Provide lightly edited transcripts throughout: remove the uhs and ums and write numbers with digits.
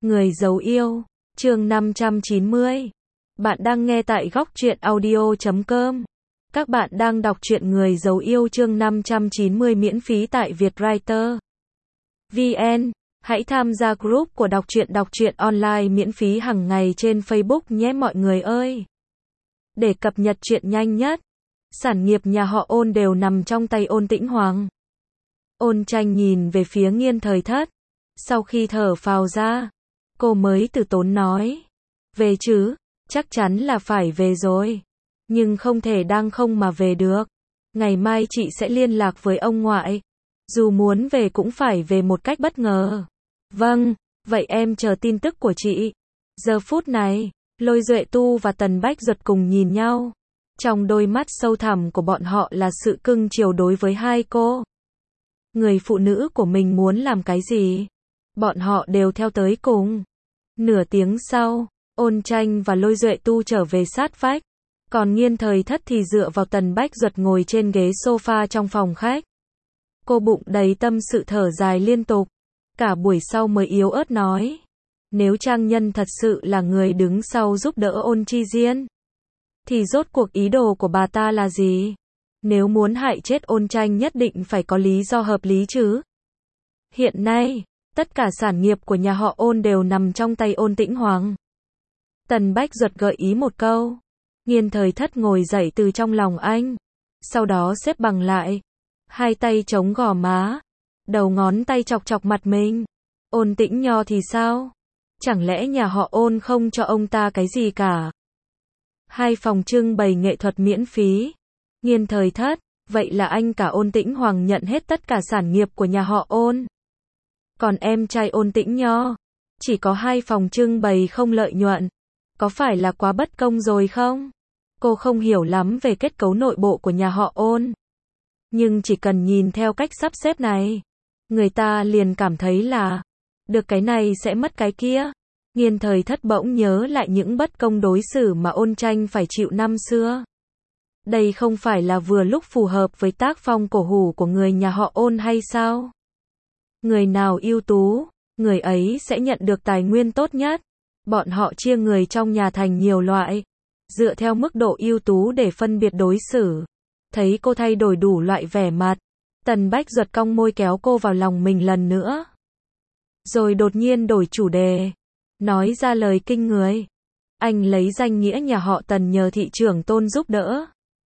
Người giấu yêu, chương 590. Bạn đang nghe tại góc truyện audio.com. Các bạn đang đọc truyện Người giấu yêu chương 590 miễn phí tại Vietwriter VN. Hãy tham gia group của đọc truyện online miễn phí hàng ngày trên Facebook nhé mọi người ơi. Để cập nhật truyện nhanh nhất, sản nghiệp nhà họ Ôn đều nằm trong tay Ôn Tĩnh Hoàng. Ôn Tranh nhìn về phía Nghiên Thời Thất. Sau khi thở phào ra, cô mới từ tốn nói. Về chứ, chắc chắn là phải về rồi. Nhưng không thể đang không mà về được. Ngày mai chị sẽ liên lạc với ông ngoại. Dù muốn về cũng phải về một cách bất ngờ. Vâng, vậy em chờ tin tức của chị. Giờ phút này, Lôi Duệ Tu và Tần Bách Duật cùng nhìn nhau. Trong đôi mắt sâu thẳm của bọn họ là sự cưng chiều đối với hai cô. Người phụ nữ của mình muốn làm cái gì, bọn họ đều theo tới cùng. Nửa tiếng sau, Ôn Tranh và Lôi Duệ Tu trở về sát vách. Còn Nghiên Thời Thất thì dựa vào Tần Bách Duật ngồi trên ghế sofa trong phòng khách. Cô bụng đầy tâm sự thở dài liên tục. Cả buổi sau mới yếu ớt nói. Nếu Trang Nhân thật sự là người đứng sau giúp đỡ Ôn Chi Diên, thì rốt cuộc ý đồ của bà ta là gì? Nếu muốn hại chết Ôn Tranh nhất định phải có lý do hợp lý chứ. Hiện nay, tất cả sản nghiệp của nhà họ Ôn đều nằm trong tay Ôn Tĩnh Hoàng. Tần Bách Duật gợi ý một câu. Nghiên Thời Thất ngồi dậy từ trong lòng anh. Sau đó xếp bằng lại. Hai tay chống gò má. Đầu ngón tay chọc chọc mặt mình. Ôn Tĩnh Nho thì sao? Chẳng lẽ nhà họ Ôn không cho ông ta cái gì cả? 2 phòng trưng bày nghệ thuật miễn phí. Nghiên Thời Thất, vậy là anh cả Ôn Tĩnh Hoàng nhận hết tất cả sản nghiệp của nhà họ Ôn. Còn em trai Ôn Tĩnh Nho, chỉ có 2 phòng trưng bày không lợi nhuận. Có phải là quá bất công rồi không? Cô không hiểu lắm về kết cấu nội bộ của nhà họ Ôn. Nhưng chỉ cần nhìn theo cách sắp xếp này, người ta liền cảm thấy là được cái này sẽ mất cái kia. Nghiên Thời Thất bỗng nhớ lại những bất công đối xử mà Ôn Tranh phải chịu năm xưa. Đây không phải là vừa lúc phù hợp với tác phong cổ hủ của người nhà họ Ôn hay sao? Người nào ưu tú, người ấy sẽ nhận được tài nguyên tốt nhất. Bọn họ chia người trong nhà thành nhiều loại, dựa theo mức độ ưu tú để phân biệt đối xử. Thấy cô thay đổi đủ loại vẻ mặt, Tần Bách Duật cong môi kéo cô vào lòng mình lần nữa. Rồi đột nhiên đổi chủ đề, nói ra lời kinh người. Anh lấy danh nghĩa nhà họ Tần nhờ thị trưởng Tôn giúp đỡ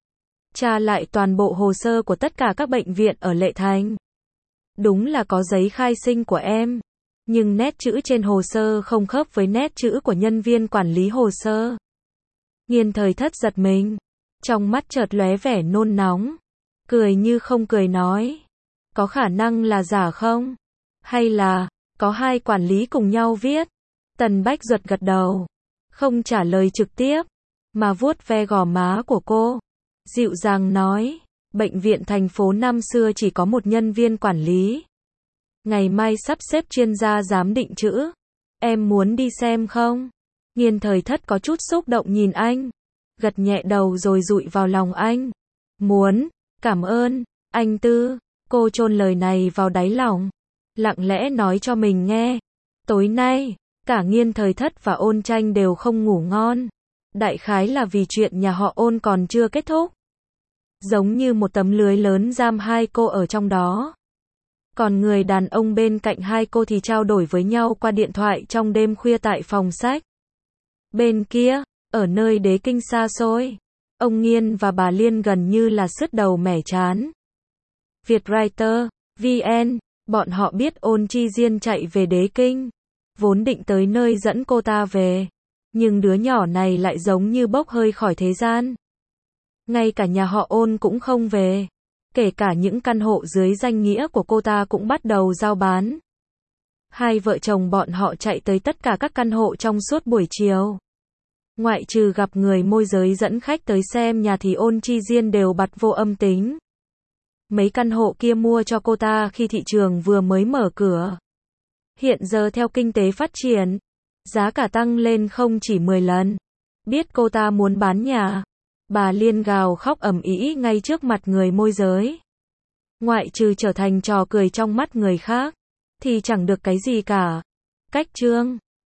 tra lại toàn bộ hồ sơ của tất cả các bệnh viện ở Lệ Thành. Đúng là có giấy khai sinh của em, nhưng nét chữ trên hồ sơ không khớp với nét chữ của nhân viên quản lý hồ sơ. Nghiên Thời Thất giật mình, trong mắt chợt lóe vẻ nôn nóng, cười như không cười nói, có khả năng là giả không? Hay là có 2 quản lý cùng nhau viết? Tần Bách Duật gật đầu, không trả lời trực tiếp, mà vuốt ve gò má của cô, dịu dàng nói, bệnh viện thành phố năm xưa chỉ có một nhân viên quản lý. Ngày mai sắp xếp chuyên gia giám định chữ. Em muốn đi xem không? Nghiên Thời Thất có chút xúc động nhìn anh, gật nhẹ đầu rồi dụi vào lòng anh. Muốn, cảm ơn, anh Tư. Cô chôn lời này vào đáy lòng, lặng lẽ nói cho mình nghe. Tối nay, cả Nghiên Thời Thất và Ôn Tranh đều không ngủ ngon. Đại khái là vì chuyện nhà họ Ôn còn chưa kết thúc. Giống như một tấm lưới lớn giam hai cô ở trong đó. Còn người đàn ông bên cạnh hai cô thì trao đổi với nhau qua điện thoại trong đêm khuya tại phòng sách. Bên kia, ở nơi đế kinh xa xôi, ông Nghiên và bà Liên gần như là sứt đầu mẻ trán. Vietwriter VN, bọn họ biết Ôn Chi Diên chạy về đế kinh, vốn định tới nơi dẫn cô ta về, nhưng đứa nhỏ này lại giống như bốc hơi khỏi thế gian. Ngay cả nhà họ Ôn cũng không về, kể cả những căn hộ dưới danh nghĩa của cô ta cũng bắt đầu giao bán. Hai vợ chồng bọn họ chạy tới tất cả các căn hộ trong suốt buổi chiều. Ngoại trừ gặp người môi giới dẫn khách tới xem nhà thì Ôn Chi Diên đều bật vô âm tính. Mấy căn hộ kia mua cho cô ta khi thị trường vừa mới mở cửa. Hiện giờ theo kinh tế phát triển, giá cả tăng lên không chỉ 10 lần. Biết cô ta muốn bán nhà, bà Liên gào khóc ầm ĩ ngay trước mặt người môi giới. Ngoại trừ trở thành trò cười trong mắt người khác, thì chẳng được cái gì cả. Cách chương